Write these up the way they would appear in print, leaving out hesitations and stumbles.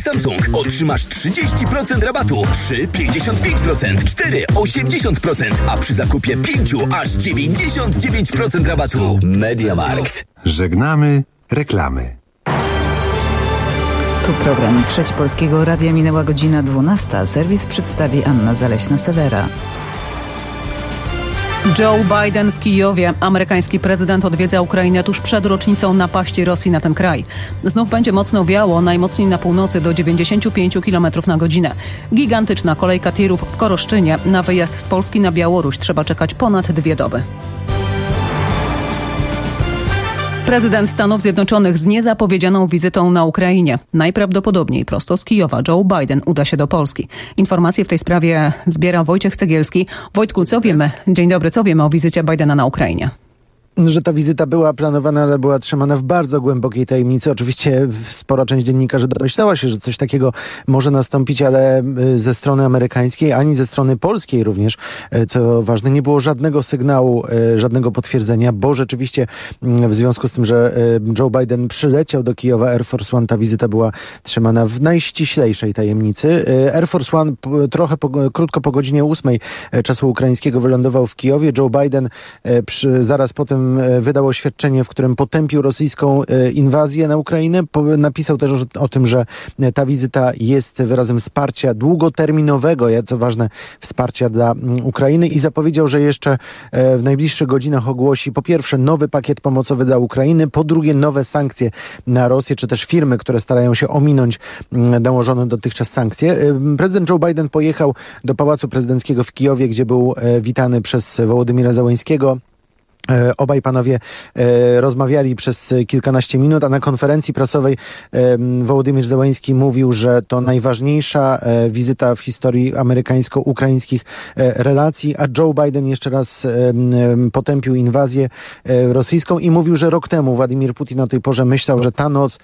Samsung otrzymasz 30% rabatu, 3 55%, 4 80%, a przy zakupie 5 aż 99% rabatu. MediaMarkt. Żegnamy reklamy. Tu program Trzeci Polskiego Radia. Minęła godzina 12. Serwis przedstawi Anna Zaleśna-Sewera. Joe Biden w Kijowie. Amerykański prezydent odwiedza Ukrainę tuż przed rocznicą napaści Rosji na ten kraj. Znów będzie mocno wiało, najmocniej na północy do 95 km na godzinę. Gigantyczna kolejka tirów w Koroszczynie. Na wyjazd z Polski na Białoruś trzeba czekać ponad 2 doby. Prezydent Stanów Zjednoczonych z niezapowiedzianą wizytą na Ukrainie. Najprawdopodobniej prosto z Kijowa Joe Biden uda się do Polski. Informacje w tej sprawie zbiera Wojciech Cegielski. Wojtku, co wiemy? Dzień dobry, co wiemy o wizycie Bidena na Ukrainie? Że ta wizyta była planowana, ale była trzymana w bardzo głębokiej tajemnicy. Oczywiście spora część dziennikarzy domyślała się, że coś takiego może nastąpić, ale ze strony amerykańskiej, ani ze strony polskiej również, co ważne, nie było żadnego sygnału, żadnego potwierdzenia, bo rzeczywiście w związku z tym, że Joe Biden przyleciał do Kijowa Air Force One, ta wizyta była trzymana w najściślejszej tajemnicy. Air Force One krótko po godzinie 8 czasu ukraińskiego wylądował w Kijowie. Joe Biden zaraz potem wydał oświadczenie, w którym potępił rosyjską inwazję na Ukrainę. Napisał też o tym, że ta wizyta jest wyrazem wsparcia długoterminowego, co ważne, wsparcia dla Ukrainy i zapowiedział, że jeszcze w najbliższych godzinach ogłosi po pierwsze nowy pakiet pomocowy dla Ukrainy, po drugie nowe sankcje na Rosję, czy też firmy, które starają się ominąć nałożone dotychczas sankcje. Prezydent Joe Biden pojechał do Pałacu Prezydenckiego w Kijowie, gdzie był witany przez Wołodymyra Zełenskiego. Obaj panowie rozmawiali przez kilkanaście minut, a na konferencji prasowej Wołodymyr Zełenski mówił, że to najważniejsza wizyta w historii amerykańsko-ukraińskich relacji, a Joe Biden jeszcze raz potępił inwazję rosyjską i mówił, że rok temu Władimir Putin o tej porze myślał, że ta noc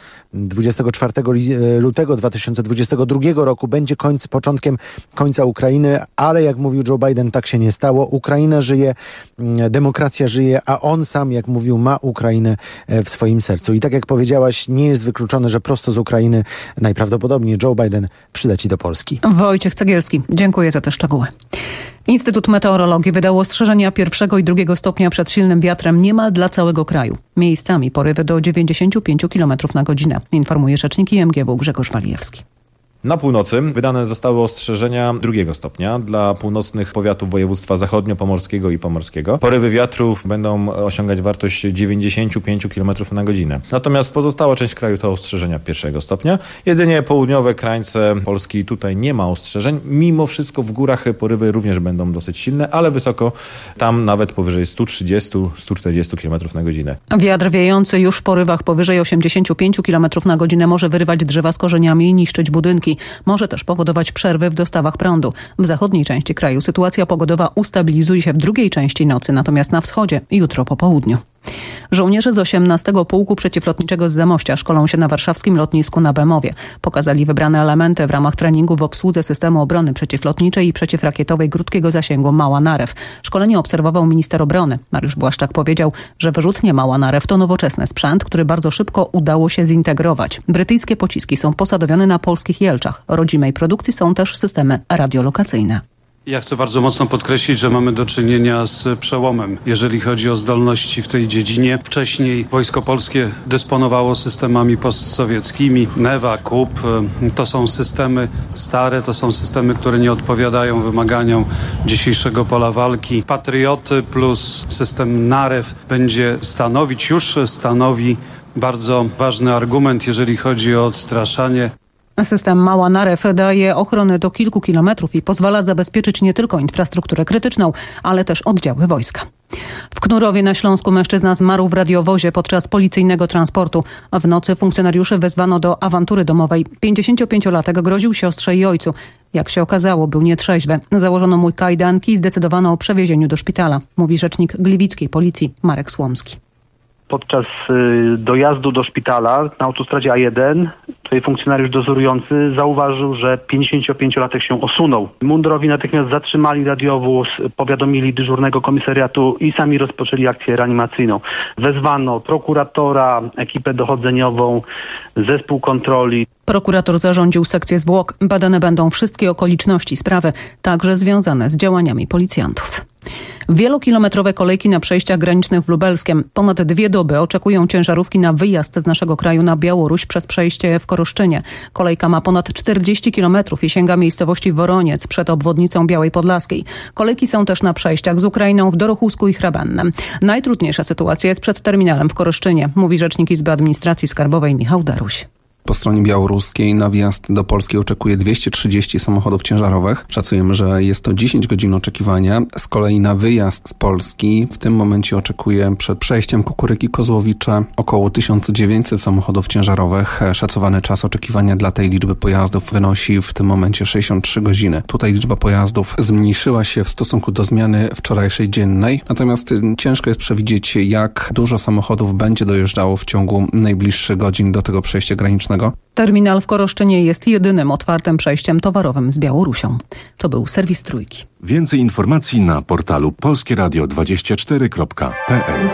24 lutego 2022 roku będzie początkiem końca Ukrainy, ale jak mówił Joe Biden, tak się nie stało. Ukraina żyje, demokracja żyje, a on sam, jak mówił, ma Ukrainę w swoim sercu. I tak jak powiedziałaś, nie jest wykluczone, że prosto z Ukrainy najprawdopodobniej Joe Biden przyleci do Polski. Wojciech Cegielski, dziękuję za te szczegóły. Instytut Meteorologii wydał ostrzeżenia 1. i 2. stopnia przed silnym wiatrem niemal dla całego kraju. Miejscami porywy do 95 km na godzinę, informuje rzecznik IMGW Grzegorz Walijewski. Na północy wydane zostały ostrzeżenia 2. stopnia dla północnych powiatów województwa zachodnio-pomorskiego i pomorskiego. Porywy wiatrów będą osiągać wartość 95 km na godzinę. Natomiast pozostała część kraju to ostrzeżenia 1. stopnia. Jedynie południowe krańce Polski tutaj nie ma ostrzeżeń. Mimo wszystko w górach porywy również będą dosyć silne, ale wysoko, tam nawet powyżej 130-140 km na godzinę. Wiatr wiejący już w porywach powyżej 85 km na godzinę może wyrywać drzewa z korzeniami i niszczyć budynki. Może też powodować przerwy w dostawach prądu. W zachodniej części kraju sytuacja pogodowa ustabilizuje się w drugiej części nocy, natomiast na wschodzie jutro po południu. Żołnierze z 18. Pułku Przeciwlotniczego z Zamościa szkolą się na warszawskim lotnisku na Bemowie. Pokazali wybrane elementy w ramach treningu w obsłudze systemu obrony przeciwlotniczej i przeciwrakietowej krótkiego zasięgu Mała Narew. Szkolenie obserwował minister obrony. Mariusz Błaszczak powiedział, że wyrzutnie Mała Narew to nowoczesny sprzęt, który bardzo szybko udało się zintegrować. Brytyjskie pociski są posadowione na polskich Jelczach. Rodzimej produkcji są też systemy radiolokacyjne. Ja chcę bardzo mocno podkreślić, że mamy do czynienia z przełomem, jeżeli chodzi o zdolności w tej dziedzinie. Wcześniej Wojsko Polskie dysponowało systemami postsowieckimi. Newa, KUB, to są systemy stare, to są systemy, które nie odpowiadają wymaganiom dzisiejszego pola walki. Patrioty plus system Narew już stanowi bardzo ważny argument, jeżeli chodzi o odstraszanie. System Mała Narew daje ochronę do kilku kilometrów i pozwala zabezpieczyć nie tylko infrastrukturę krytyczną, ale też oddziały wojska. W Knurowie na Śląsku mężczyzna zmarł w radiowozie podczas policyjnego transportu. W nocy funkcjonariuszy wezwano do awantury domowej. 55-latek groził siostrze i ojcu. Jak się okazało, był nietrzeźwy. Założono mu kajdanki i zdecydowano o przewiezieniu do szpitala, mówi rzecznik gliwickiej policji Marek Słomski. Podczas dojazdu do szpitala na autostradzie A1 tutaj funkcjonariusz dozorujący zauważył, że 55-latek się osunął. Mundurowi natychmiast zatrzymali radiowóz, powiadomili dyżurnego komisariatu i sami rozpoczęli akcję reanimacyjną. Wezwano prokuratora, ekipę dochodzeniową, zespół kontroli. Prokurator zarządził sekcję zwłok. Badane będą wszystkie okoliczności sprawy, także związane z działaniami policjantów. Wielokilometrowe kolejki na przejściach granicznych w Lubelskiem. Ponad 2 doby oczekują ciężarówki na wyjazd z naszego kraju na Białoruś przez przejście w Koroszczynie. Kolejka ma ponad 40 kilometrów i sięga miejscowości Woroniec przed obwodnicą Białej Podlaskiej. Kolejki są też na przejściach z Ukrainą w Dorochusku i Hrabennem. Najtrudniejsza sytuacja jest przed terminalem w Koroszczynie, mówi rzecznik Izby Administracji Skarbowej Michał Daruś. Po stronie białoruskiej na wjazd do Polski oczekuje 230 samochodów ciężarowych. Szacujemy, że jest to 10 godzin oczekiwania. Z kolei na wyjazd z Polski w tym momencie oczekuje przed przejściem Kukuryki-Kozłowicza około 1900 samochodów ciężarowych. Szacowany czas oczekiwania dla tej liczby pojazdów wynosi w tym momencie 63 godziny. Tutaj liczba pojazdów zmniejszyła się w stosunku do zmiany wczorajszej dziennej. Natomiast ciężko jest przewidzieć, jak dużo samochodów będzie dojeżdżało w ciągu najbliższych godzin do tego przejścia granicznego. Terminal w Koroszczynie jest jedynym otwartym przejściem towarowym z Białorusią. To był serwis Trójki. Więcej informacji na portalu polskieradio24.pl.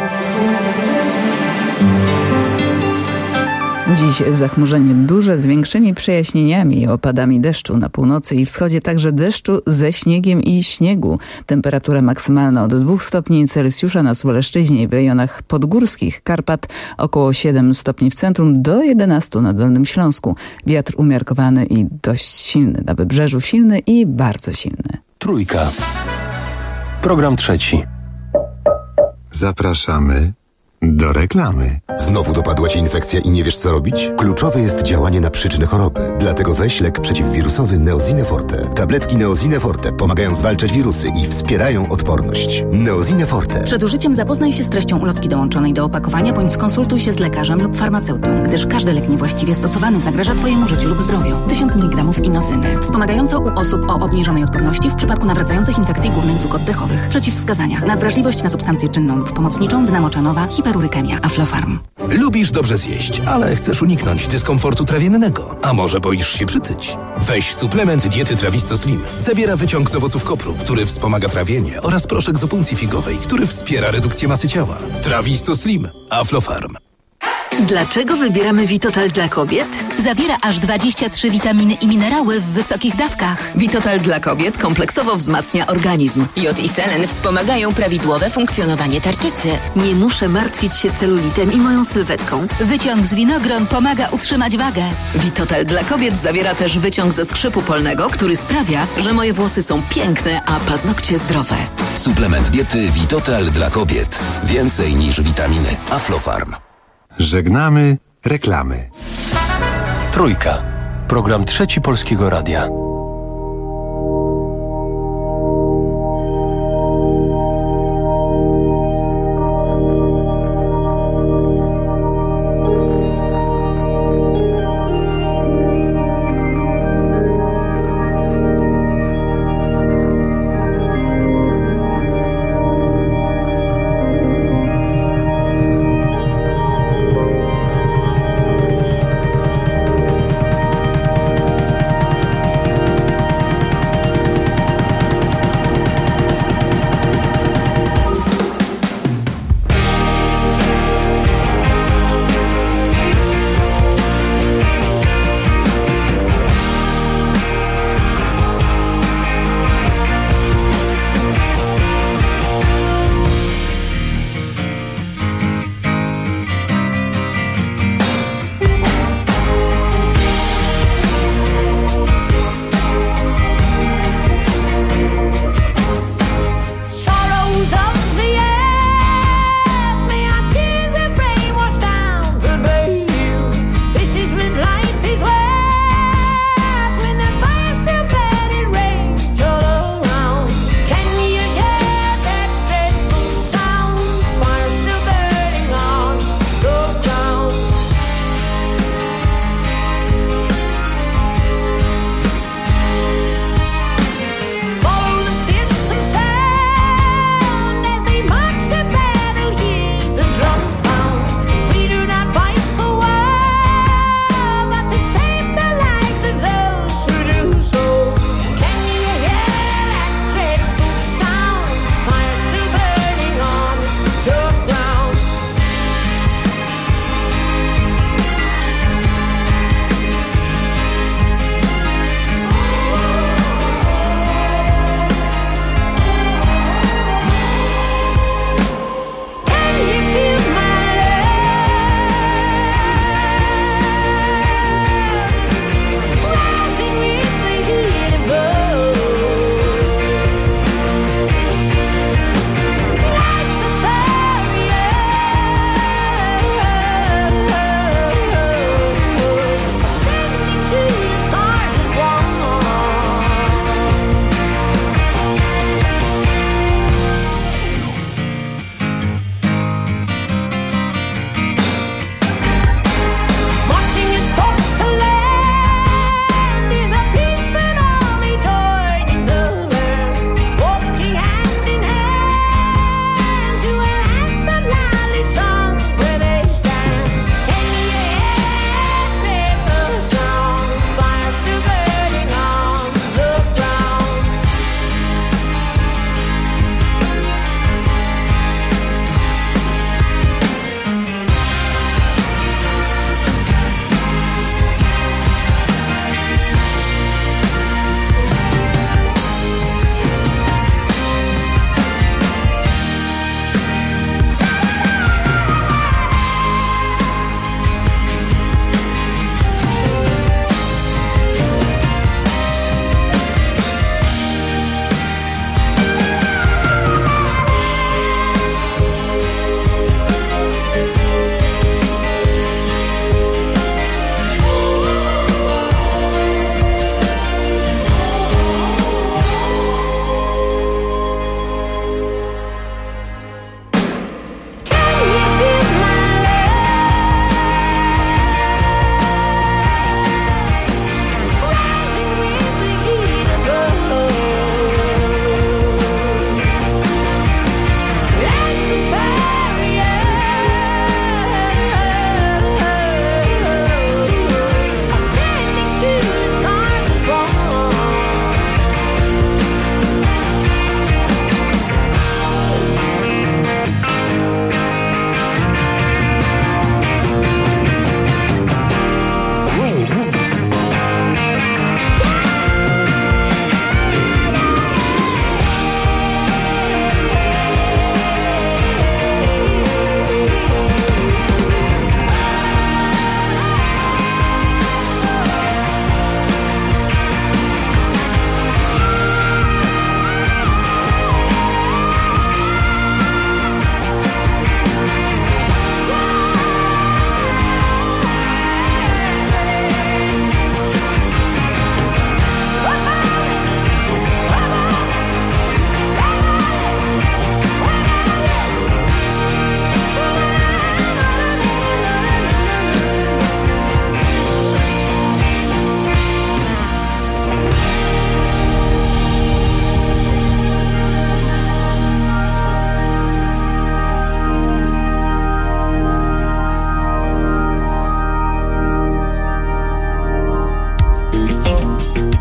Dziś zachmurzenie duże z większymi przejaśnieniami i opadami deszczu na północy i wschodzie, także deszczu ze śniegiem i śniegu. Temperatura maksymalna od 2 stopni Celsjusza na Suwalszczyźnie i w rejonach podgórskich Karpat, około 7 stopni w centrum do 11 na Dolnym Śląsku. Wiatr umiarkowany i dość silny, na wybrzeżu silny i bardzo silny. Trójka. Program trzeci. Zapraszamy do reklamy. Znowu dopadła Cię infekcja i nie wiesz, co robić? Kluczowe jest działanie na przyczynę choroby. Dlatego weź lek przeciwwirusowy Neosine Forte. Tabletki Neosine Forte pomagają zwalczać wirusy i wspierają odporność. Neosine Forte. Przed użyciem zapoznaj się z treścią ulotki dołączonej do opakowania, bądź skonsultuj się z lekarzem lub farmaceutą, gdyż każdy lek niewłaściwie stosowany zagraża Twojemu życiu lub zdrowiu. 1000 mg inocyny. Wspomagająco u osób o obniżonej odporności w przypadku nawracających infekcji górnych dróg oddechowych. Przeciwwskazania. Nadwrażliwość na substancję czynną lub pomocniczą, dnamoczanowa, hiperurykemia, Aflofarm. Lubisz dobrze zjeść, ale chcesz uniknąć dyskomfortu trawiennego. A może boisz się przytyć? Weź suplement diety Trawisto Slim. Zawiera wyciąg z owoców kopru, który wspomaga trawienie, oraz proszek z opuncji figowej, który wspiera redukcję masy ciała. Trawisto Slim. Aflofarm. Dlaczego wybieramy Vitotal dla kobiet? Zawiera aż 23 witaminy i minerały w wysokich dawkach. Vitotal dla kobiet kompleksowo wzmacnia organizm. Jod i selen wspomagają prawidłowe funkcjonowanie tarczycy. Nie muszę martwić się celulitem i moją sylwetką. Wyciąg z winogron pomaga utrzymać wagę. Vitotal dla kobiet zawiera też wyciąg ze skrzypu polnego, który sprawia, że moje włosy są piękne, a paznokcie zdrowe. Suplement diety Vitotal dla kobiet. Więcej niż witaminy. Aflofarm. Żegnamy reklamy. Trójka. Program trzeci Polskiego Radia.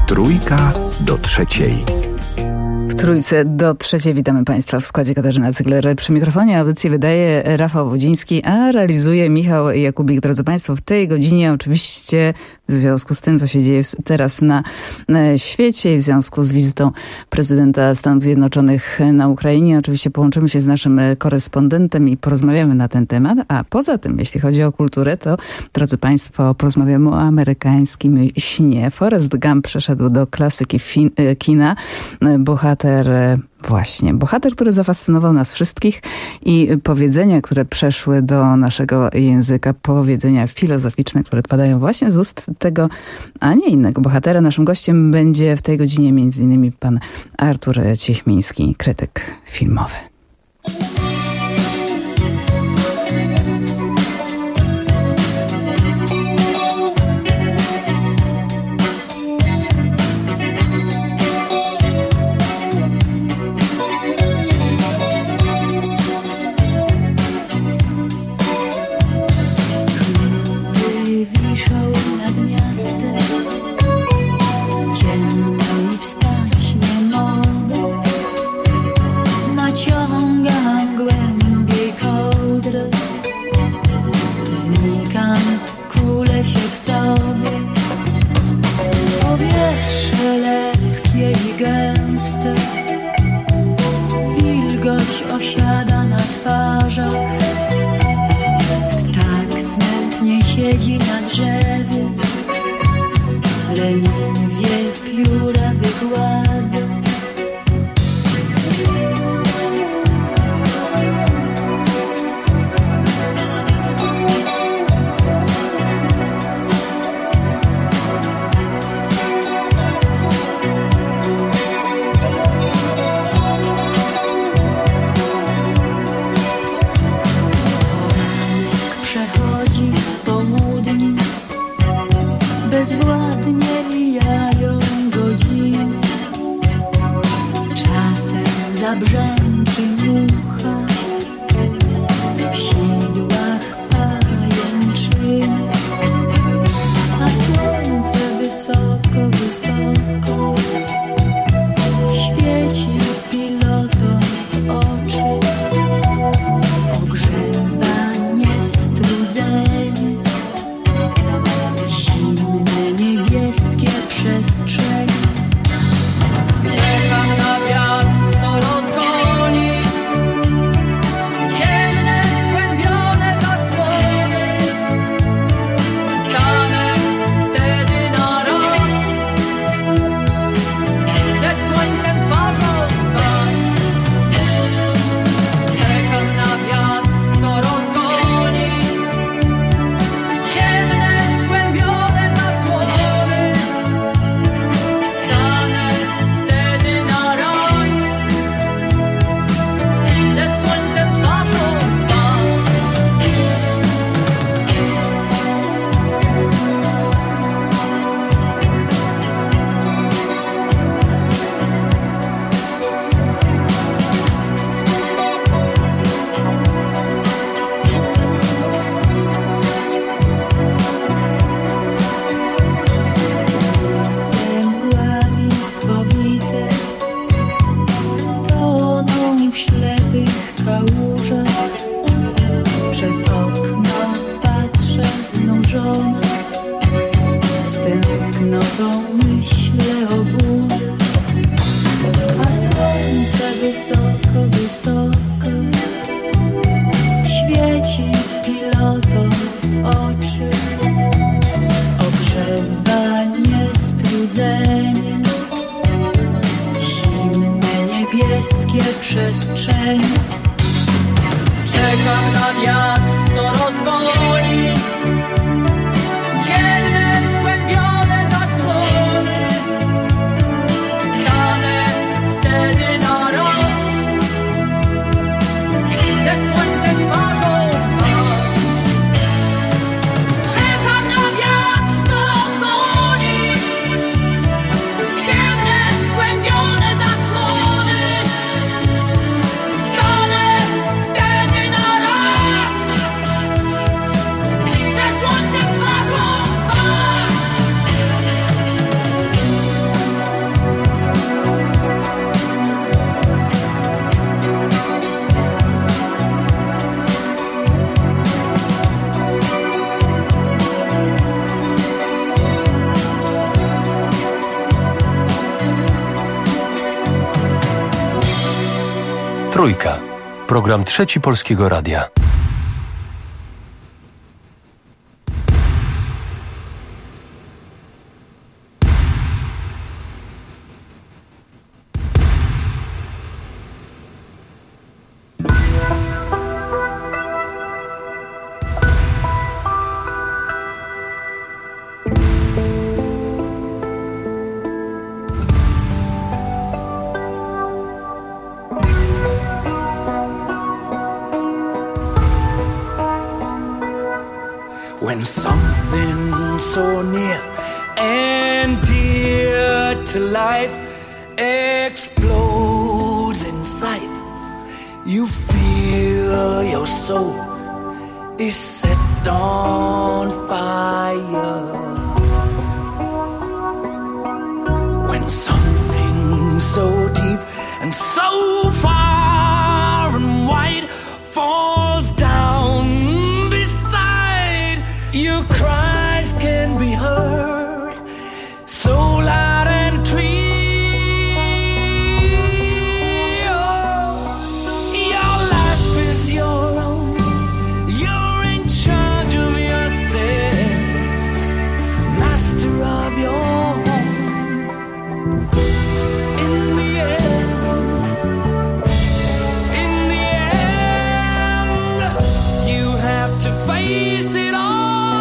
Trójka do trzeciej. W Trójce do trzeciej witamy Państwa w składzie Katarzyna Cygler. Przy mikrofonie audycję wydaje Rafał Wodziński, a realizuje Michał Jakubik. Drodzy Państwo, w tej godzinie oczywiście w związku z tym, co się dzieje teraz na świecie i w związku z wizytą prezydenta Stanów Zjednoczonych na Ukrainie, oczywiście połączymy się z naszym korespondentem i porozmawiamy na ten temat. A poza tym, jeśli chodzi o kulturę, to, drodzy Państwo, porozmawiamy o amerykańskim śnie. Forrest Gump przeszedł do klasyki kina. Bohater, który zafascynował nas wszystkich i powiedzenia, które przeszły do naszego języka, powiedzenia filozoficzne, które padają właśnie z ust tego, a nie innego bohatera. Naszym gościem będzie w tej godzinie m.in. pan Artur Cieśmiński, krytyk filmowy. Osiada na twarzach, ptak smętnie siedzi na drzewie, leniwie pióra wygładza. Bezwładnie mijają godziny, czasem zabrzęczy mucha, w sidłach pajęczyny, a słońce wysoko, wysoko świeci pilotom w oczy, ogrzewa niestrudzenie. Niebieskie przestrzenie. Czekam na wiatr, co rozgoni ciemne, skłębione zasłony. Stanę wtedy na raz ze słońcem twarzą w twarz. Czekam na wiatr, co rozgoni ciemne, skłębione zasłony. Stanę wtedy na raz ze słońcem twarzą w twarz. Mgłami spowite toną w ślepych kałużach. Przez okno patrzę znużona, z tęsknotą myślę o burzy. A słońce wysoko, wysoko świeci pilotom w oczy, ogrzewa niestrudzenie, zimne niebieskie przestrzenie. Czekam na wiatr, co rozgoni ciemne, skłębione zasłony. Stanę wtedy na raz ze słońcem twarzą w twarz. Czekam na wiatr, co rozgoni ciemne, skłębione zasłony. Stanę wtedy na raz ze Trójka. Program Trzeci Polskiego Radia. When something so near and dear to life explodes in sight, you feel your soul is set on fire. When something so deep and so far and wide falls down, your cries can be heard so loud and clear. Your life is your own. You're in charge of yourself, master of your home. In the end, you have to face it all.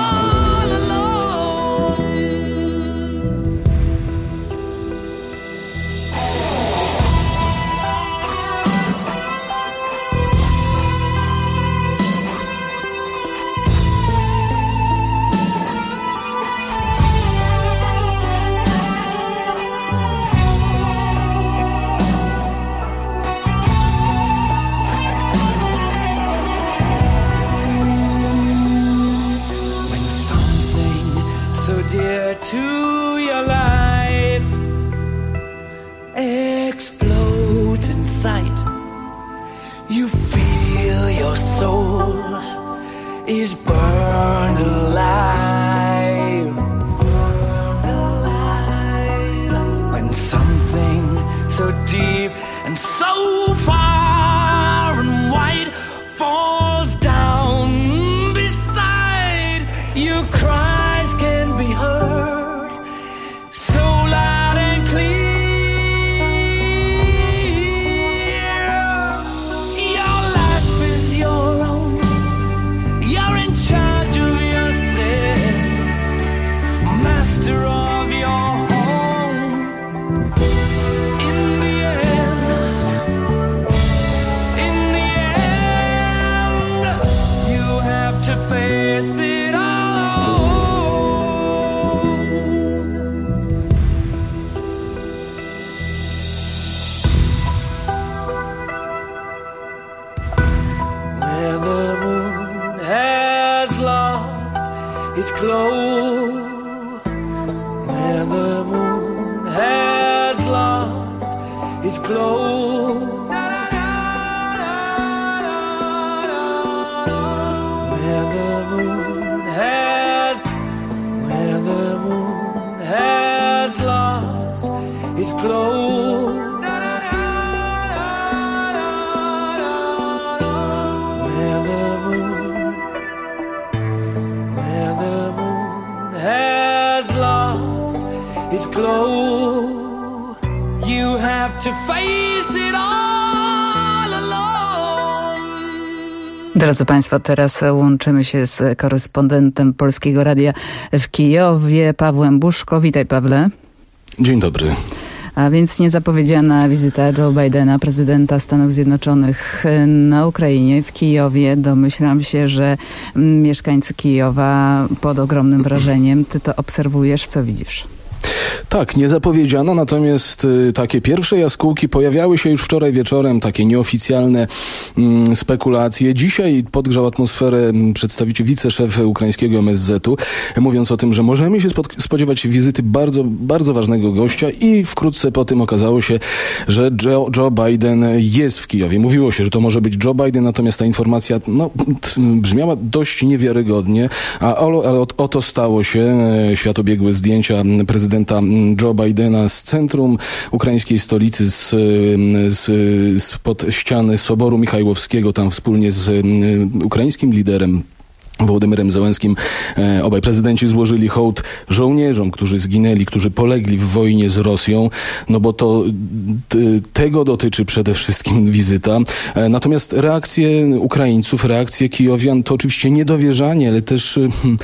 Dear to your life explodes in sight, you feel your soul is burned alive, when something so deep and so far and wide falls down beside you. Cries can be heard so loud and clear. Your life is your own. You're in charge of yourself, master of your home. In the end, you have to face it all. Its glow, where the moon has lost its glow, where the moon has lost its glow, where the has lost its glow, you have to face it all alone. Drodzy Państwo, teraz łączymy się z korespondentem Polskiego Radia w Kijowie, Pawłem Buszko. Witaj, Pawle. Dzień dobry. A więc niezapowiedziana wizyta Joe Bidena, prezydenta Stanów Zjednoczonych na Ukrainie, w Kijowie. Domyślam się, że mieszkańcy Kijowa pod ogromnym wrażeniem. Ty to obserwujesz, co widzisz? Tak, niezapowiedziano, natomiast takie pierwsze jaskółki pojawiały się już wczoraj wieczorem, takie nieoficjalne spekulacje. Dzisiaj podgrzał atmosferę przedstawiciel, wiceszef ukraińskiego MSZ-u, mówiąc o tym, że możemy się spodziewać wizyty bardzo, bardzo ważnego gościa i wkrótce po tym okazało się, że Joe Biden jest w Kijowie. Mówiło się, że to może być Joe Biden, natomiast ta informacja brzmiała dość niewiarygodnie, ale oto stało się. Świat obiegły zdjęcia prezydenta Joe Bidena z centrum ukraińskiej stolicy, spod ściany Soboru Michajłowskiego, tam wspólnie z ukraińskim liderem Wołodymyrem Zełenskim. Obaj prezydenci złożyli hołd żołnierzom, którzy zginęli, którzy polegli w wojnie z Rosją, no bo to tego dotyczy przede wszystkim wizyta. Natomiast reakcje Ukraińców, reakcje Kijowian to oczywiście niedowierzanie, ale też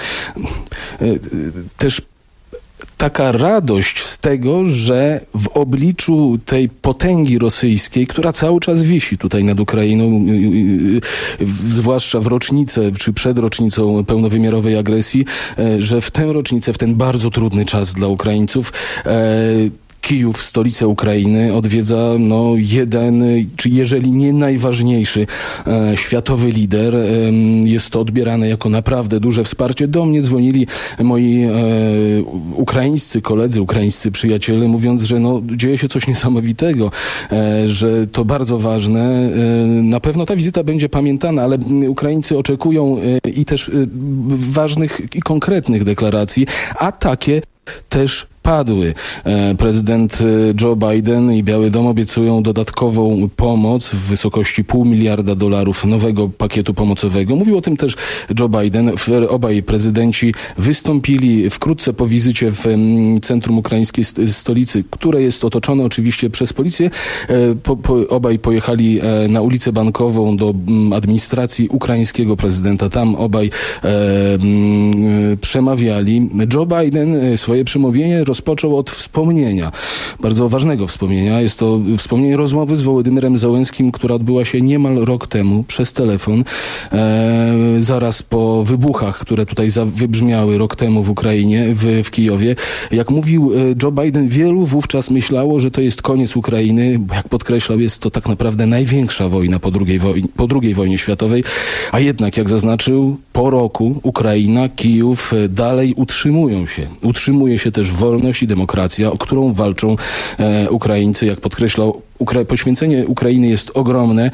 taka radość z tego, że w obliczu tej potęgi rosyjskiej, która cały czas wisi tutaj nad Ukrainą, zwłaszcza w rocznicę, czy przed rocznicą pełnowymiarowej agresji, że w tę rocznicę, w ten bardzo trudny czas dla Ukraińców, Kijów, stolicę Ukrainy, odwiedza jeden, czy jeżeli nie najważniejszy światowy lider. Jest to odbierane jako naprawdę duże wsparcie. Do mnie dzwonili moi ukraińscy koledzy, ukraińscy przyjaciele, mówiąc, że dzieje się coś niesamowitego, że to bardzo ważne. Na pewno ta wizyta będzie pamiętana, ale Ukraińcy oczekują i też ważnych i konkretnych deklaracji, a takie też padły. Prezydent Joe Biden i Biały Dom obiecują dodatkową pomoc w wysokości $500 miliarda nowego pakietu pomocowego. Mówił o tym też Joe Biden. Obaj prezydenci wystąpili wkrótce po wizycie w centrum ukraińskiej stolicy, które jest otoczone oczywiście przez policję. Obaj pojechali na ulicę Bankową do administracji ukraińskiego prezydenta. Tam obaj przemawiali. Joe Biden swoje przemówienie rozpoczął od wspomnienia, bardzo ważnego wspomnienia. Jest to wspomnienie rozmowy z Wołodymyrem Zełenskim, która odbyła się niemal rok temu przez telefon, zaraz po wybuchach, które tutaj wybrzmiały rok temu w Ukrainie, w Kijowie. Jak mówił Joe Biden, wielu wówczas myślało, że to jest koniec Ukrainy, bo jak podkreślał, jest to tak naprawdę największa wojna po II wojnie światowej, a jednak, jak zaznaczył, po roku Ukraina, Kijów dalej utrzymują się. Utrzymuje się też wolność i demokracja, o którą walczą Ukraińcy. Jak podkreślał, poświęcenie Ukrainy jest ogromne.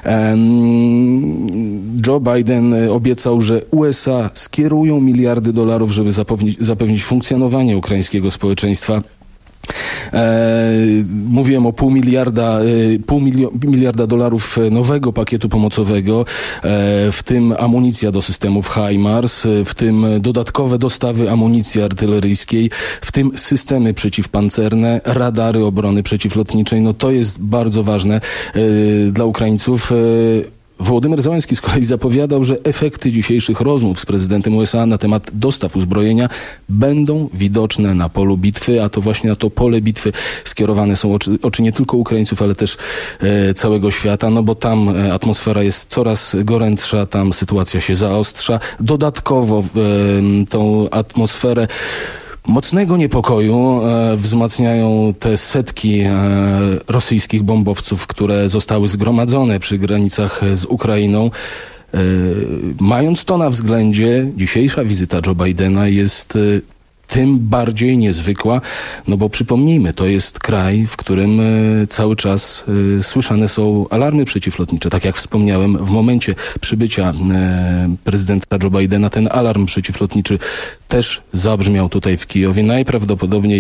Joe Biden obiecał, że USA skierują miliardy dolarów, żeby zapewnić funkcjonowanie ukraińskiego społeczeństwa. Mówiłem o $500 miliarda nowego pakietu pomocowego, w tym amunicja do systemów HIMARS, w tym dodatkowe dostawy amunicji artyleryjskiej, w tym systemy przeciwpancerne, radary obrony przeciwlotniczej. To jest bardzo ważne dla Ukraińców. Wołodymyr Zełenski z kolei zapowiadał, że efekty dzisiejszych rozmów z prezydentem USA na temat dostaw uzbrojenia będą widoczne na polu bitwy, a to właśnie na to pole bitwy skierowane są oczy nie tylko Ukraińców, ale też całego świata, bo tam atmosfera jest coraz gorętsza, tam sytuacja się zaostrza. Dodatkowo tą atmosferę mocnego niepokoju wzmacniają te setki rosyjskich bombowców, które zostały zgromadzone przy granicach z Ukrainą. Mając to na względzie, dzisiejsza wizyta Joe Bidena jest tym bardziej niezwykła, bo przypomnijmy, to jest kraj, w którym cały czas słyszane są alarmy przeciwlotnicze. Tak jak wspomniałem, w momencie przybycia prezydenta Joe Bidena ten alarm przeciwlotniczy też zabrzmiał tutaj w Kijowie. Najprawdopodobniej,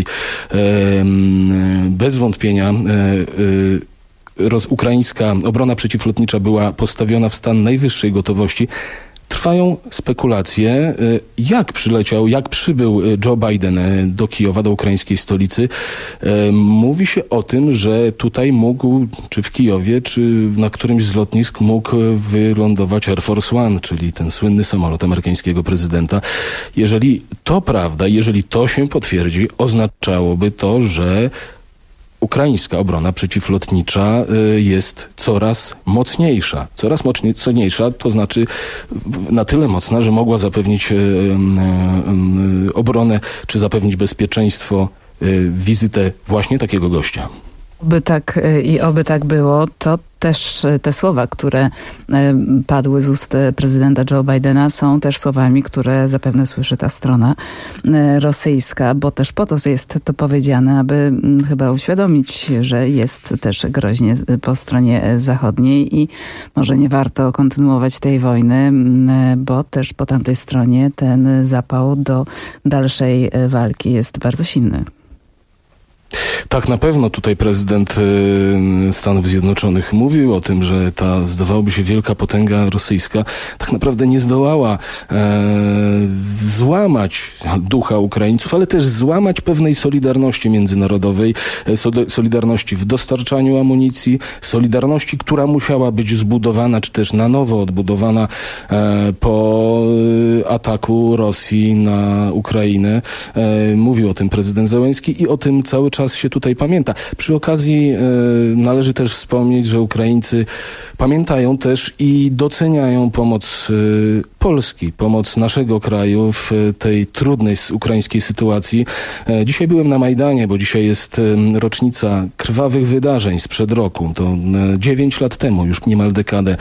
bez wątpienia, ukraińska obrona przeciwlotnicza była postawiona w stan najwyższej gotowości. Trwają spekulacje, jak przybył Joe Biden do Kijowa, do ukraińskiej stolicy. Mówi się o tym, że tutaj mógł, czy w Kijowie, czy na którymś z lotnisk mógł wylądować Air Force One, czyli ten słynny samolot amerykańskiego prezydenta. Jeżeli to prawda, jeżeli to się potwierdzi, oznaczałoby to, że ukraińska obrona przeciwlotnicza jest coraz mocniejsza. Coraz mocniejsza, to znaczy na tyle mocna, że mogła zapewnić obronę, czy zapewnić bezpieczeństwo, wizytę właśnie takiego gościa. Oby tak było, to też te słowa, które padły z ust prezydenta Joe Bidena, są też słowami, które zapewne słyszy ta strona rosyjska, bo też po to jest to powiedziane, aby chyba uświadomić, że jest też groźnie po stronie zachodniej i może nie warto kontynuować tej wojny, bo też po tamtej stronie ten zapał do dalszej walki jest bardzo silny. Tak, na pewno tutaj prezydent Stanów Zjednoczonych mówił o tym, że ta, zdawałoby się, wielka potęga rosyjska tak naprawdę nie zdołała złamać ducha Ukraińców, ale też złamać pewnej solidarności międzynarodowej, solidarności w dostarczaniu amunicji, solidarności, która musiała być zbudowana, czy też na nowo odbudowana po ataku Rosji na Ukrainę. Mówił o tym prezydent Zełenski i o tym cały czas się tutaj pamięta. Przy okazji należy też wspomnieć, że Ukraińcy pamiętają też i doceniają pomoc Polski, pomoc naszego kraju w tej trudnej ukraińskiej sytuacji. Dzisiaj byłem na Majdanie, bo dzisiaj jest rocznica krwawych wydarzeń sprzed roku. To 9 lat temu, już niemal dekadę,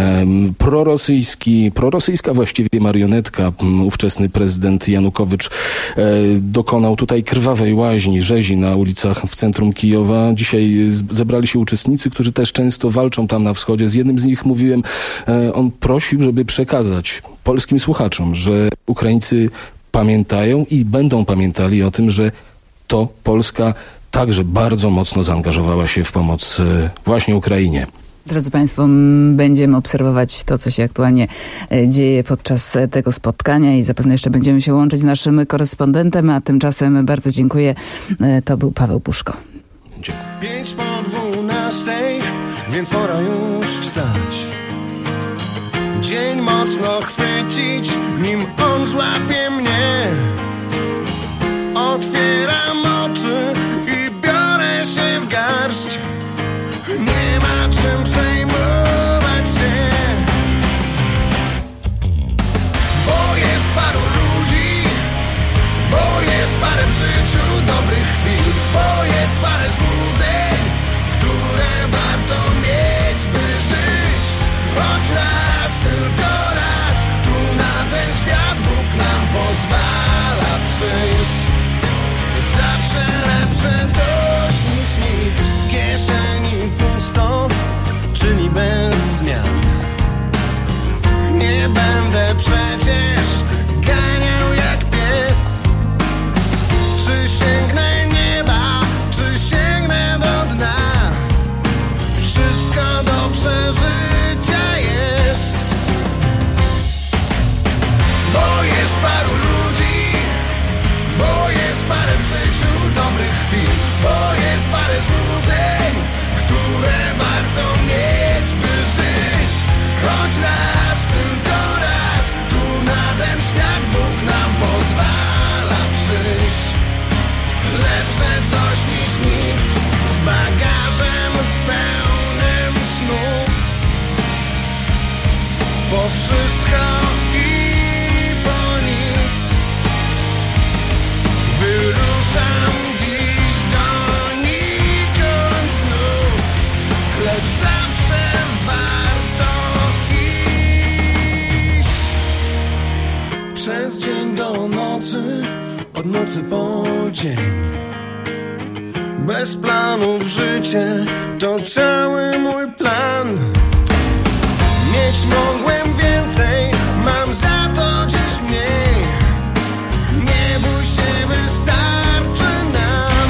prorosyjska właściwie marionetka, ówczesny prezydent Janukowycz dokonał tutaj krwawej łaźni, rzezi na ulicach w centrum Kijowa. Dzisiaj zebrali się uczestnicy, którzy też często walczą tam na wschodzie. Z jednym z nich mówiłem, on prosił, żeby przekazać polskim słuchaczom, że Ukraińcy pamiętają i będą pamiętali o tym, że to Polska także bardzo mocno zaangażowała się w pomoc właśnie Ukrainie. Drodzy Państwo, będziemy obserwować to, co się aktualnie dzieje podczas tego spotkania i zapewne jeszcze będziemy się łączyć z naszym korespondentem, a tymczasem bardzo dziękuję. To był Paweł Puszko. Dziękuję. 11:05, więc pora już wstać. Dzień mocno chwycić, nim on złapie mnie. Otwieram oczy i biorę się w garść. Nie ma czym przejmować się, bo jest paru ludzi, bo jest parę w życiu dobrych chwil, bo jest parę złudzeń, które warto mieć, by żyć. Choć raz, tylko raz, tu na ten świat Bóg nam pozwala przyjść. Zawsze lepsze coś niż nic. W kieszeni pusto, czyli bez zmian. Nie będę przecież ganiał jak pies. Czy sięgnę nieba, czy sięgnę do dna? Wszystko do przeżycia jest. Bo jest paru ludzi, bo jest parę w życiu dobrych chwil, bo jest parę złudzeń, które warto mieć, by żyć. Choć raz, tylko raz, tu na ten świat Bóg nam pozwala przyjść. Lepsze coś niż nic, z bagażem pełnym snów. Po wszystko i po nic. Wyruszam dziś donikąd znów, lecz zawsze warto iść. Przez dzień do nocy, od nocy po dzień. Bez planów życie to cały mój plan. Mieć mogłem więcej, mam za to dziś mniej. Nie bój się, wystarczy nam.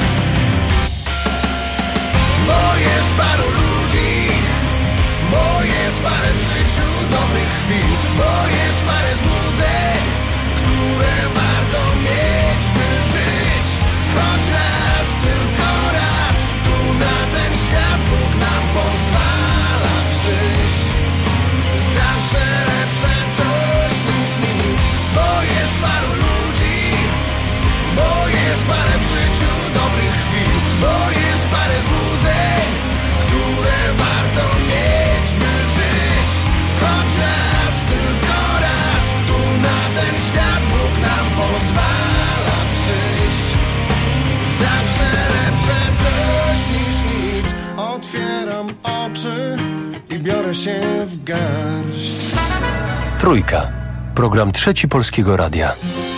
Bo jest paru ludzi, bo jest parę w życiu dobrych chwil, bo jest parę złudzeń, które warto mieć, by żyć. Choć raz, tylko raz, tu na ten świat Bóg nam pozwala przyjść. Zawsze lepsze coś niż nic, bo jest paru ludzi, bo jest parę w życiu dobrych chwil, bo jest parę złudzeń, które warto mieć, by żyć. Choć raz, tylko raz, tu na ten świat Bóg nam pozwala przyjść. Zawsze lepsze coś niż nic. Otwieram oczy i biorę się w garść. Trójka. Program Trzeci Polskiego Radia.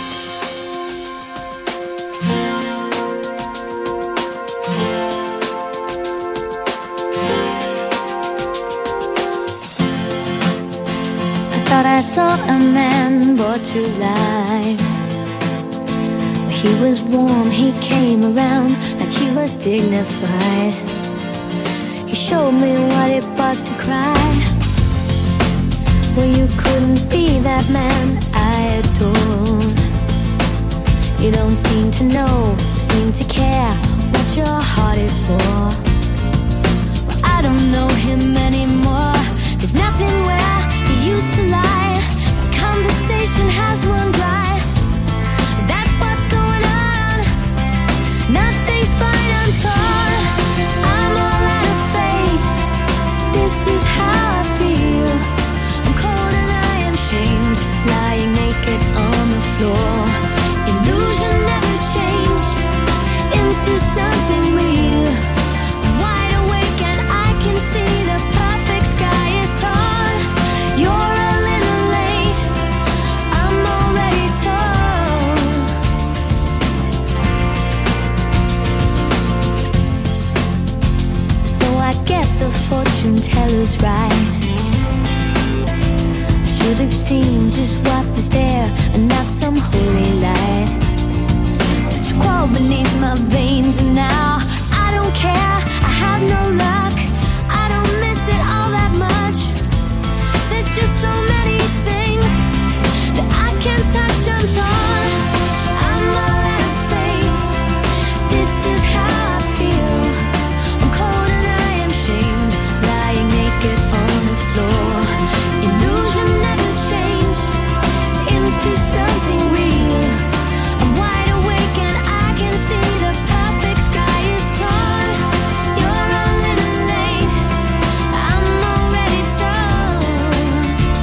I thought I saw a man brought to life. He was warm, he came around like he was was dignified. You showed me what it was to cry. Well, you couldn't be that man I adored. You don't seem to know, seem to care what your heart is for. Well, I don't know him anymore. There's nothing where he used to lie. My conversation has run dry. That's what's going on. Nothing's fine, I'm torn. I'm all out of faith. This is how I feel. I'm cold and I am shamed, lying naked on the floor. Illusion never changed into something real. I'm wide awake and I can see the perfect sky is torn. You're a little late, I'm already torn. So I guess the fortune teller's right. Should have seen just what was there and not some holy light. But you crawl beneath my veins and now I don't care, I have no luck. I don't miss it all that much. There's just so many things that I can't touch, I'm torn. I'm all out of faith. This is how I feel. I'm cold and I am shamed, lying naked on the floor. Illusion never changed into something real. I'm wide awake and I can see the perfect sky is torn. You're a little late, I'm already torn.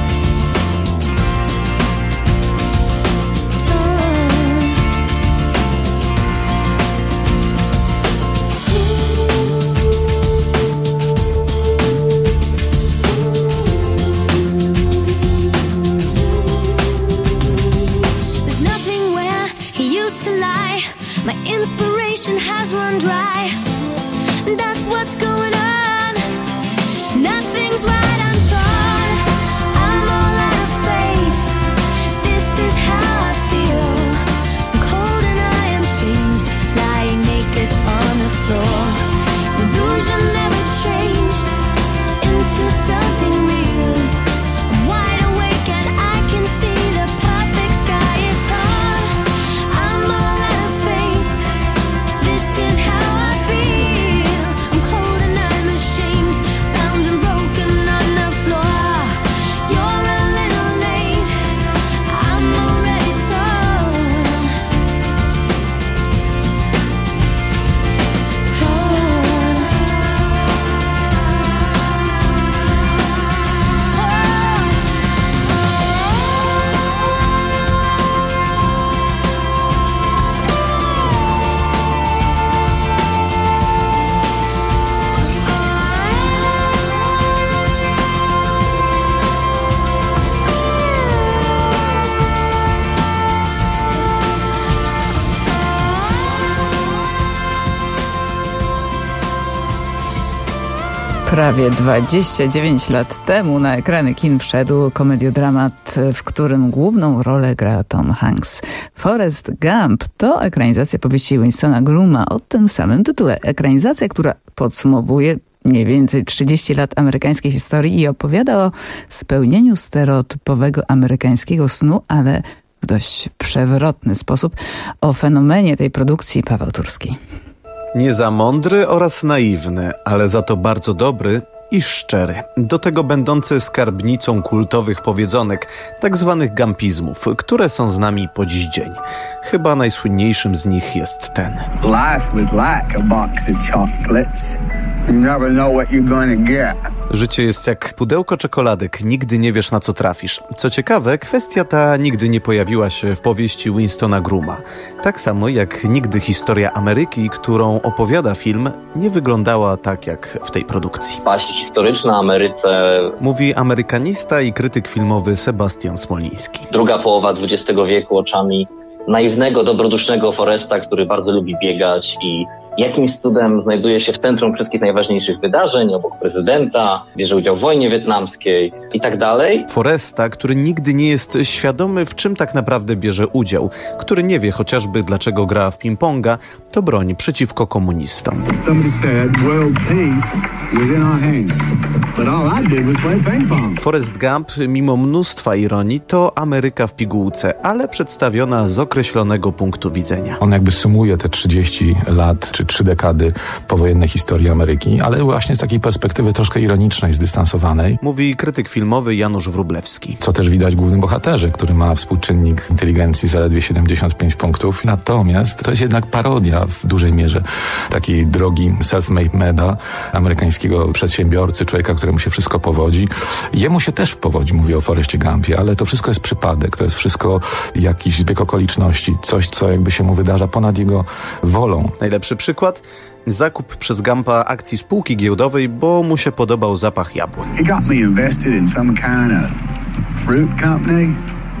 There's nothing where he used to lie. My inspiration has run dry. That's what's going on. Nothing's right, I'm torn. I'm all out of faith. This is how I feel. I'm cold and I am shamed, lying naked on the floor. Illusion never changed into something real. I'm wide awake and I can see the perfect sky is torn. I'm all out of faith. This is how I feel. I'm cold and I'm ashamed, bound and broken on the floor. You're a little late, I'm already torn. Prawie 29 lat temu na ekrany kin wszedł komediodramat, w którym główną rolę gra Tom Hanks. Forrest Gump to ekranizacja powieści Winstona Grooma o tym samym tytule. Ekranizacja, która podsumowuje mniej więcej 30 lat amerykańskiej historii i opowiada o spełnieniu stereotypowego amerykańskiego snu, ale w dość przewrotny sposób. O fenomenie tej produkcji Paweł Turski. Nie za mądry oraz naiwny, ale za to bardzo dobry i szczery. Do tego będący skarbnicą kultowych powiedzonek, tak zwanych gumpizmów, które są z nami po dziś dzień. Chyba najsłynniejszym z nich jest ten. Life was like a box of chocolates. You never know what you're gonna get. Życie jest jak pudełko czekoladek, nigdy nie wiesz na co trafisz. Co ciekawe, kwestia ta nigdy nie pojawiła się w powieści Winstona Grooma. Tak samo jak nigdy historia Ameryki, którą opowiada film, nie wyglądała tak jak w tej produkcji. Paść historyczna Ameryce, mówi amerykanista i krytyk filmowy Sebastian Smoliński. Druga połowa XX wieku oczami naiwnego, dobrodusznego Forresta, który bardzo lubi biegać i jakimś cudem znajduje się w centrum wszystkich najważniejszych wydarzeń, obok prezydenta, bierze udział w wojnie wietnamskiej i tak dalej. Foresta, który nigdy nie jest świadomy, w czym tak naprawdę bierze udział, który nie wie chociażby, dlaczego gra w ping-ponga, to broń przeciwko komunistom. Forrest Gump, mimo mnóstwa ironii, to Ameryka w pigułce, ale przedstawiona z określonego punktu widzenia. On jakby sumuje te 30 lat, czy 3 dekady powojennej historii Ameryki, ale właśnie z takiej perspektywy troszkę ironicznej, zdystansowanej. Mówi krytyk filmowy Janusz Wróblewski. Co też widać w głównym bohaterze, który ma współczynnik inteligencji zaledwie 75 punktów. Natomiast to jest jednak parodia w dużej mierze takiej drogi self-made mada, amerykańskiego przedsiębiorcy, człowieka, któremu się wszystko powodzi. Jemu się też powodzi, mówię o Forrestie Gumpie, ale to wszystko jest przypadek, to jest wszystko jakiś zbieg okoliczności, coś, co jakby się mu wydarza ponad jego wolą. Najlepszy przykład? Zakup przez Gumpa akcji spółki giełdowej, bo mu się podobał zapach jabłek. He got me invested in some kind of fruit company.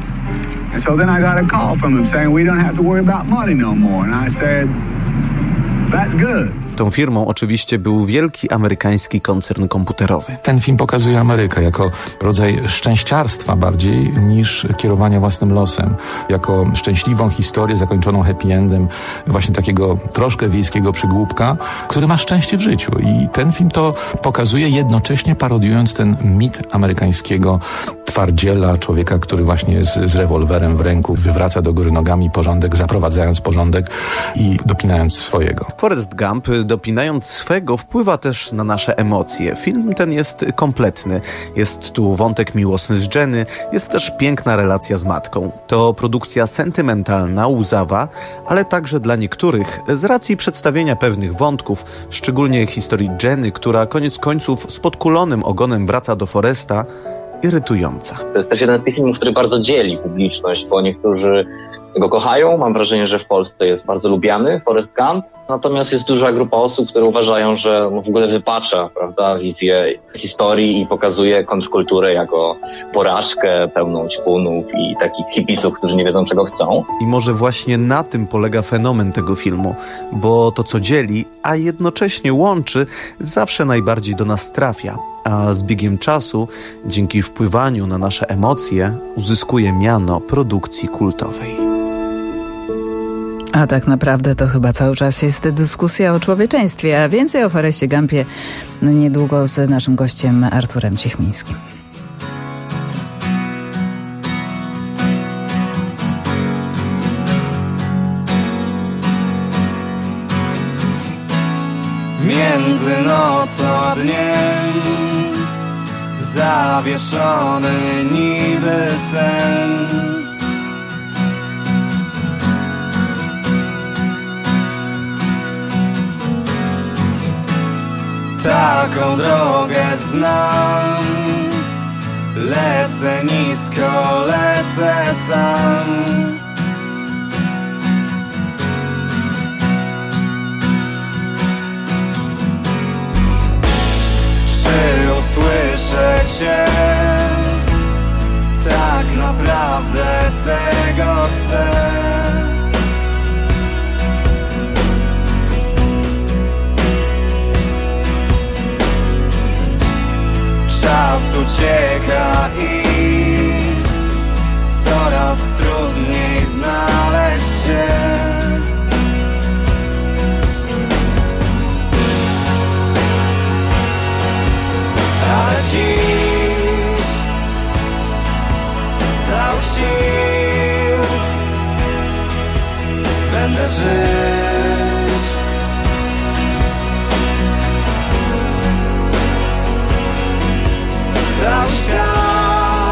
And so then I got a call from him saying we don't have to worry about money no more. And I said, that's good. Tą firmą oczywiście był wielki amerykański koncern komputerowy. Ten film pokazuje Amerykę jako rodzaj szczęściarstwa bardziej niż kierowania własnym losem. Jako szczęśliwą historię zakończoną happy endem właśnie takiego troszkę wiejskiego przygłupka, który ma szczęście w życiu. I ten film to pokazuje, jednocześnie parodiując ten mit amerykańskiego twardziela, człowieka, który właśnie jest z rewolwerem w ręku, wywraca do góry nogami porządek, zaprowadzając porządek i dopinając swojego. Forrest Gump, dopinając swego, wpływa też na nasze emocje. Film ten jest kompletny. Jest tu wątek miłosny z Jenny, jest też piękna relacja z matką. To produkcja sentymentalna, łzawa, ale także dla niektórych, z racji przedstawienia pewnych wątków, szczególnie historii Jenny, która koniec końców z podkulonym ogonem wraca do Forresta, irytująca. To jest też jeden z tych filmów, który bardzo dzieli publiczność, bo niektórzy go kochają. Mam wrażenie, że w Polsce jest bardzo lubiany Forrest Gump. Natomiast jest duża grupa osób, które uważają, że w ogóle wypacza, prawda, wizję historii i pokazuje kontrkulturę jako porażkę pełną ćpunów i takich hipisów, którzy nie wiedzą, czego chcą. I może właśnie na tym polega fenomen tego filmu, bo to, co dzieli, a jednocześnie łączy, zawsze najbardziej do nas trafia. A z biegiem czasu, dzięki wpływaniu na nasze emocje, uzyskuje miano produkcji kultowej. A tak naprawdę to chyba cały czas jest dyskusja o człowieczeństwie, a więcej o Forrestie Gumpie niedługo z naszym gościem Arturem Ciechmińskim. Między nocą a dniem zawieszony niby sen. Taką drogę znam, lecę nisko, lecę sam. Czy usłyszę Cię? Tak naprawdę tego chcę. Czas ucieka i coraz trudniej znaleźć się. Ale dziś z całych sił będę żyć. Cały świat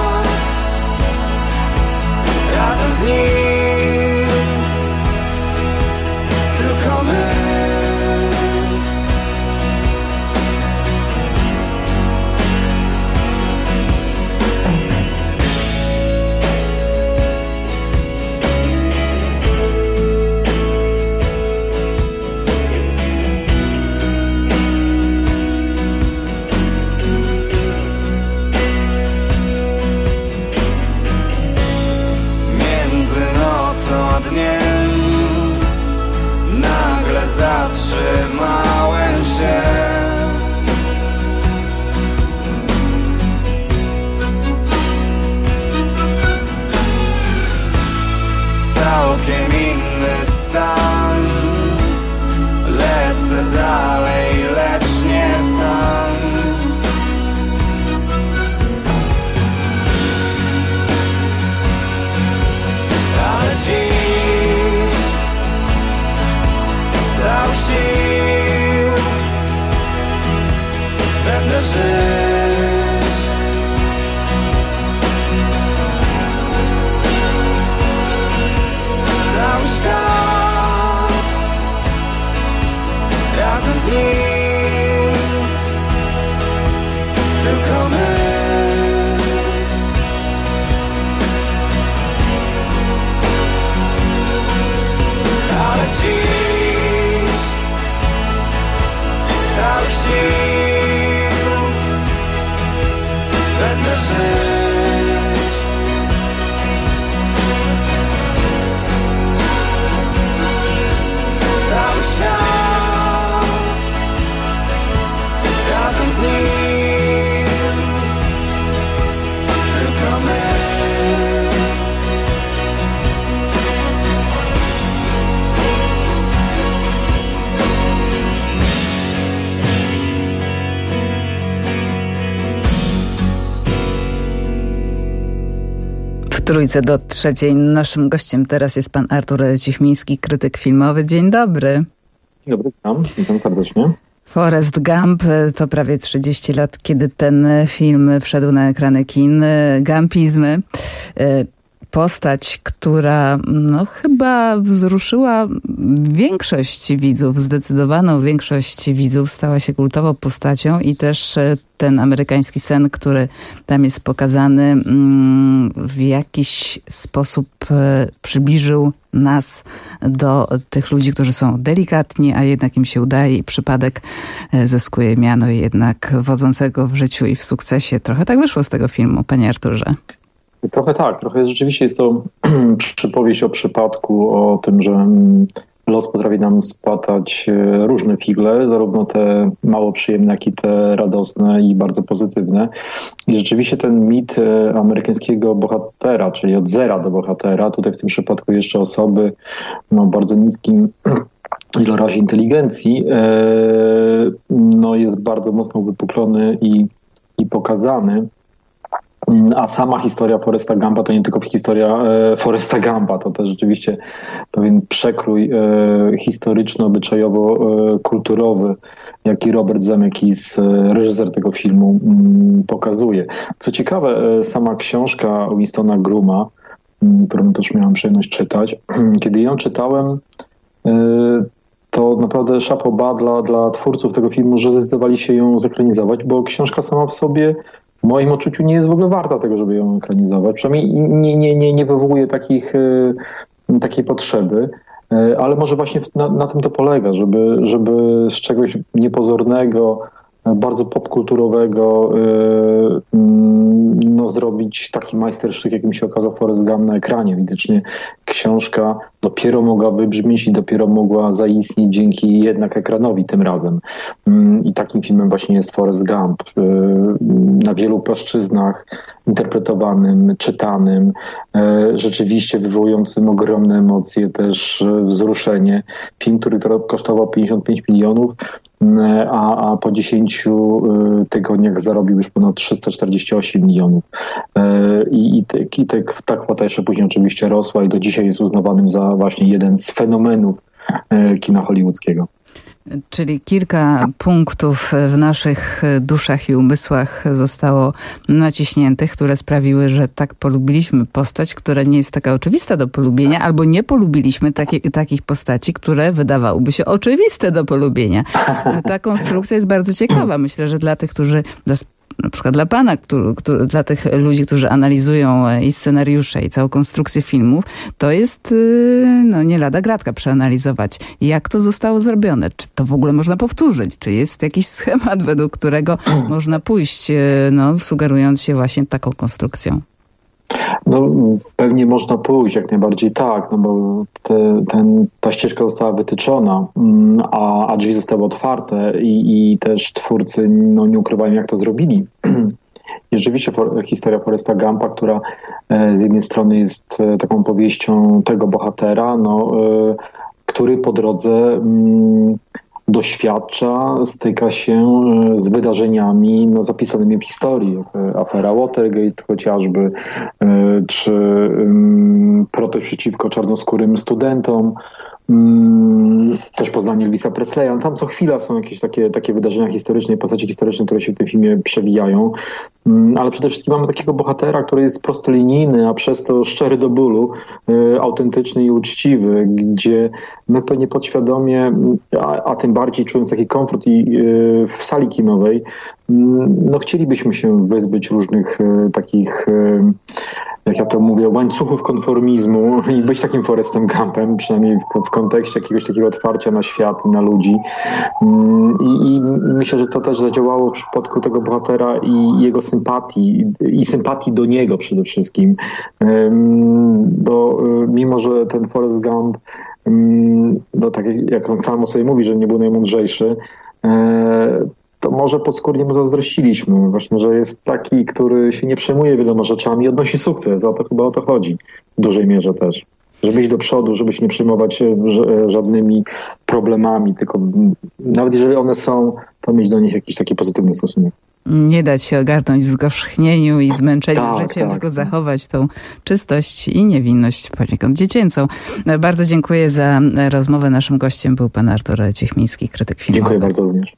z nim tylko my. Ale dziś z całych sił będę żyć. Cały świat razem z nim tylko my. W Trójce do trzeciej naszym gościem teraz jest pan Artur Cieśmiński, krytyk filmowy. Dzień dobry. Dzień dobry, witam serdecznie. Forrest Gump to prawie 30 lat, kiedy ten film wszedł na ekrany kin. Gumpizmy. Postać, która chyba wzruszyła większość widzów, zdecydowaną większość widzów, stała się kultową postacią i też ten amerykański sen, który tam jest pokazany, w jakiś sposób przybliżył nas do tych ludzi, którzy są delikatni, a jednak im się udaje i przypadek zyskuje miano jednak wodzącego w życiu i w sukcesie. Trochę tak wyszło z tego filmu, panie Arturze. Trochę tak, rzeczywiście jest to przypowieść o przypadku, o tym, że los potrafi nam spłatać różne figle, zarówno te mało przyjemne, jak i te radosne i bardzo pozytywne. I rzeczywiście ten mit amerykańskiego bohatera, czyli od zera do bohatera, tutaj w tym przypadku jeszcze osoby o bardzo niskim ilorazie inteligencji, jest bardzo mocno uwypuklony i pokazany. A sama historia Forresta Gumpa to nie tylko historia Forresta Gumpa, to też rzeczywiście pewien przekrój historyczno-obyczajowo-kulturowy, jaki Robert Zemeckis, reżyser tego filmu, pokazuje. Co ciekawe, sama książka Winstona Grooma, którą też miałem przyjemność czytać, kiedy ją czytałem, to naprawdę chapeau bas dla twórców tego filmu, że zdecydowali się ją zekranizować, bo książka sama w sobie w moim odczuciu nie jest w ogóle warta tego, żeby ją ekranizować. Przynajmniej nie wywołuje takiej potrzeby, ale może właśnie na tym to polega, żeby z czegoś niepozornego, bardzo popkulturowego zrobić taki majstersztyk, jakim się okazał Forrest Gump na ekranie. Widocznie książka dopiero mogła wybrzmieć i dopiero mogła zaistnieć dzięki jednak ekranowi tym razem. I takim filmem właśnie jest Forrest Gump. Na wielu płaszczyznach interpretowanym, czytanym, rzeczywiście wywołującym ogromne emocje, też wzruszenie. Film, który kosztował 55 milionów, a po 10 tygodniach zarobił już ponad 348 milionów. I ta kwota jeszcze później oczywiście rosła i do dzisiaj jest uznawanym za właśnie jeden z fenomenów kina hollywoodzkiego. Czyli kilka punktów w naszych duszach i umysłach zostało naciśniętych, które sprawiły, że tak polubiliśmy postać, która nie jest taka oczywista do polubienia, albo nie polubiliśmy takich postaci, które wydawałoby się oczywiste do polubienia. Ta konstrukcja jest bardzo ciekawa. Myślę, że dla tych, którzy na przykład dla pana, dla tych ludzi, którzy analizują i scenariusze, i całą konstrukcję filmów, to jest nie lada gratka przeanalizować, jak to zostało zrobione. Czy to w ogóle można powtórzyć? Czy jest jakiś schemat, według którego można pójść, sugerując się właśnie taką konstrukcją? Pewnie można pójść, jak najbardziej tak, bo ta ścieżka została wytyczona, a drzwi zostały otwarte i też twórcy nie ukrywają, jak to zrobili. I rzeczywiście historia Forresta Gumpa, która z jednej strony jest taką powieścią tego bohatera, który po drodze doświadcza, styka się z wydarzeniami zapisanymi w historii. Afera Watergate chociażby, czy protest przeciwko czarnoskórym studentom, też poznanie Elvisa Presleya. Tam co chwila są jakieś takie wydarzenia historyczne, postacie historyczne, które się w tym filmie przewijają. Ale przede wszystkim mamy takiego bohatera, który jest prostolinijny, a przez to szczery do bólu, autentyczny i uczciwy, gdzie my pewnie podświadomie, a tym bardziej czując taki komfort i w sali kinowej, no chcielibyśmy się wyzbyć różnych takich, jak ja to mówię, łańcuchów konformizmu i być takim Forrestem Gumpem, przynajmniej w kontekście jakiegoś takiego otwarcia na świat i na ludzi. I myślę, że to też zadziałało w przypadku tego bohatera i jego sympatii do niego przede wszystkim. Bo mimo, że ten Forrest Gump, no tak jak on sam o sobie mówi, że nie był najmądrzejszy, to może podskórnie mu zazdrościliśmy właśnie, że jest taki, który się nie przejmuje wieloma rzeczami i odnosi sukces. A to chyba o to chodzi w dużej mierze też. Żeby iść do przodu, żeby się nie przejmować się żadnymi problemami, tylko nawet jeżeli one są, to mieć do nich jakiś taki pozytywny stosunek. Nie dać się ogarnąć w zgorzchnieniu i zmęczeniu życiem, tylko zachować tą czystość i niewinność poniekąd dziecięcą. Bardzo dziękuję za rozmowę. Naszym gościem był pan Artur Ciechmiński, krytyk filmowy. Dziękuję bardzo również.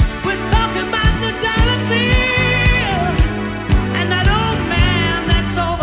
That's all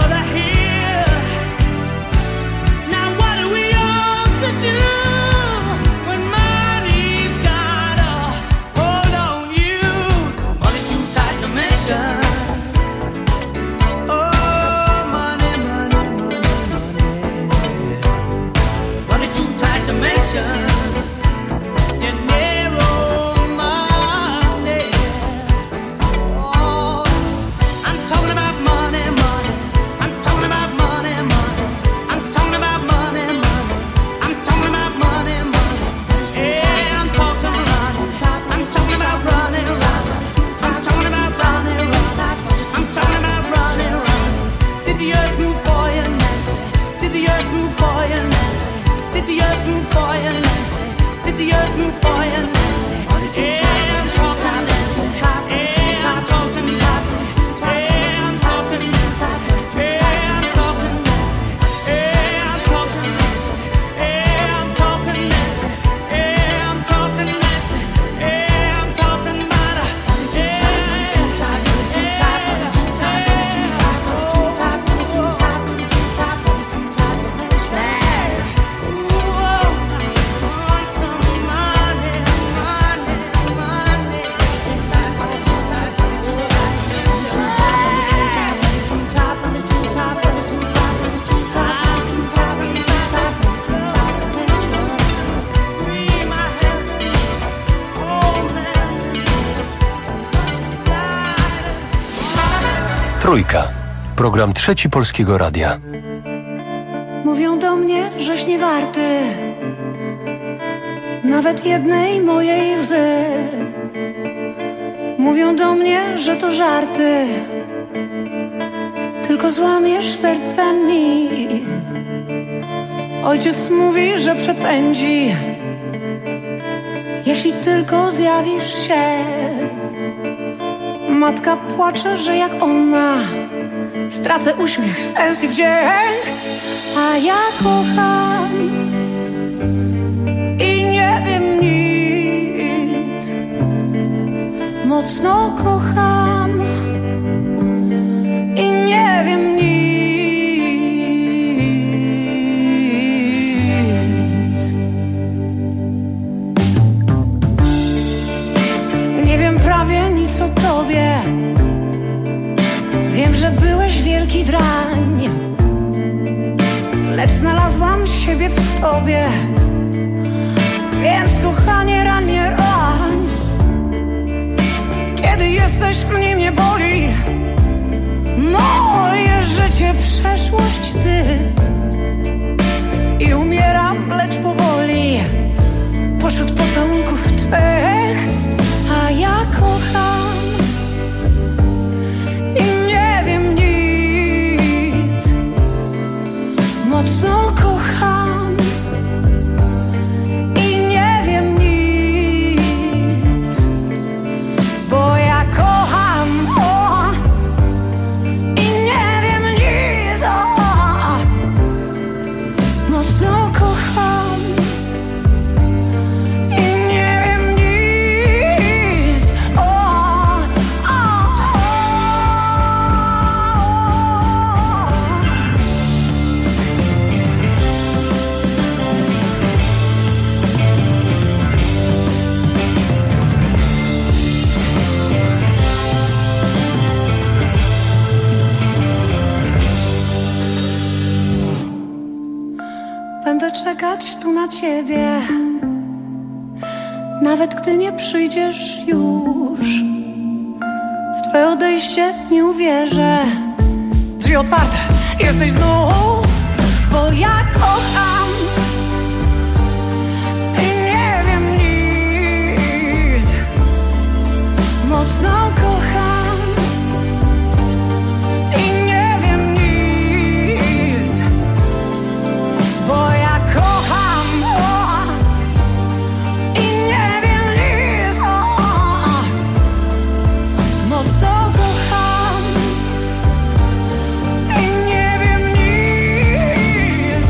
Trójka. Program Trzeci Polskiego Radia. Mówią do mnie, żeś nie warty nawet jednej mojej łzy. Mówią do mnie, że to żarty, tylko złamiesz serce mi. Ojciec mówi, że przepędzi, jeśli tylko zjawisz się. Matka płacze, że jak ona stracę uśmiech, sens i wdzięk. A ja kocham i nie wiem nic. Mocno kocham i nie wiem nic. Nie wiem prawie nic o tobie. Wiem, że byłeś wielki drań, lecz znalazłam siebie w tobie. Więc kochanie, rań mnie rań. Kiedy jesteś, mnie boli moje życie, przeszłość ty. I umieram, lecz powoli pośród pocałunków twych. A ja kocham i nie wiem nic. Mocno kocham i nie wiem nic. Bo ja kocham i nie wiem nic. Mocno kocham i nie wiem nic. Będę czekać tu na ciebie, nawet gdy nie przyjdziesz już. W twoje odejście nie uwierzę. Drzwi otwarte, jesteś znów. Bo ja kocham i nie wiem nic. Mocno kocham i nie wiem nic. Bo ja kocham i nie wiem nic. Mocno kocham i nie wiem nic.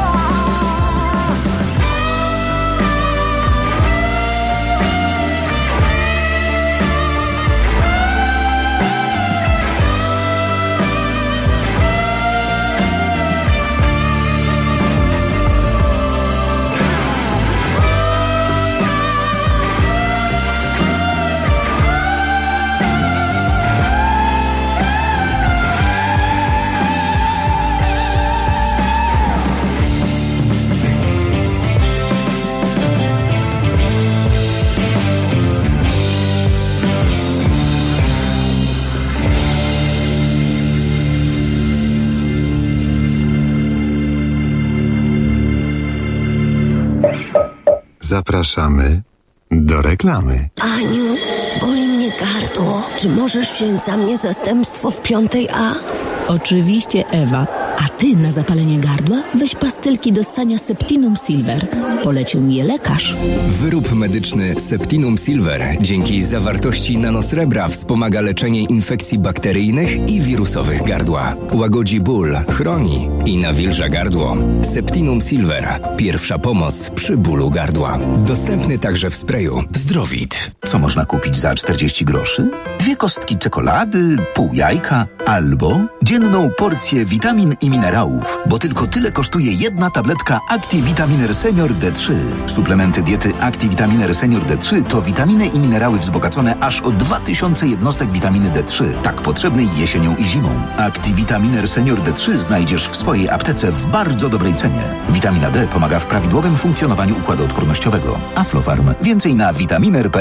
Zapraszamy do reklamy. Aniu, boli mnie gardło. Czy możesz wziąć za mnie zastępstwo w 5A? Oczywiście, Ewa. A ty na zapalenie gardła weź pastylki do ssania Septinum Silver. Polecił mi je lekarz. Wyrób medyczny Septinum Silver dzięki zawartości nanosrebra wspomaga leczenie infekcji bakteryjnych i wirusowych gardła. Łagodzi ból, chroni i nawilża gardło. Septinum Silver. Pierwsza pomoc przy bólu gardła. Dostępny także w sprayu. Zdrowit. Co można kupić za 40 groszy? 2 kostki czekolady, pół jajka albo dzienną porcję witamin i minerałów, bo tylko tyle kosztuje jedna tabletka ActiVitaminer Senior D3. Suplementy diety ActiVitaminer Senior D3 to witaminy i minerały wzbogacone aż o 2000 jednostek witaminy D3, tak potrzebnej jesienią i zimą. ActiVitaminer Senior D3 znajdziesz w swojej aptece w bardzo dobrej cenie. Witamina D pomaga w prawidłowym funkcjonowaniu układu odpornościowego. Aflofarm. Więcej na vitaminer.pl.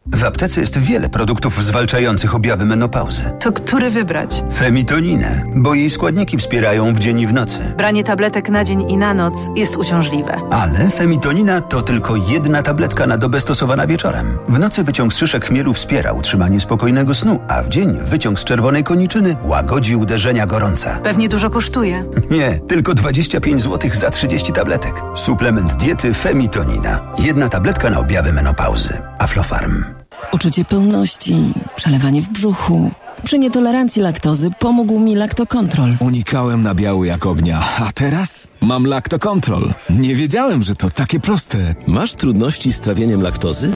W aptece jest wiele produktów zwalczających objawy menopauzy. To który wybrać? Femitoninę, bo jej składniki wspierają w dzień i w nocy. Branie tabletek na dzień i na noc jest uciążliwe. Ale femitonina to tylko jedna tabletka na dobę stosowana wieczorem. W nocy wyciąg z szyszek chmielu wspiera utrzymanie spokojnego snu, a w dzień wyciąg z czerwonej koniczyny łagodzi uderzenia gorąca. Pewnie dużo kosztuje. Nie, tylko 25 zł za 30 tabletek. Suplement diety Femitonina. Jedna tabletka na objawy menopauzy. Aflofarm. Uczucie pełności, przelewanie w brzuchu. Przy nietolerancji laktozy pomógł mi Lactocontrol. Unikałem nabiału jak ognia, a teraz mam Lactocontrol. Nie wiedziałem, że to takie proste. Masz trudności z trawieniem laktozy?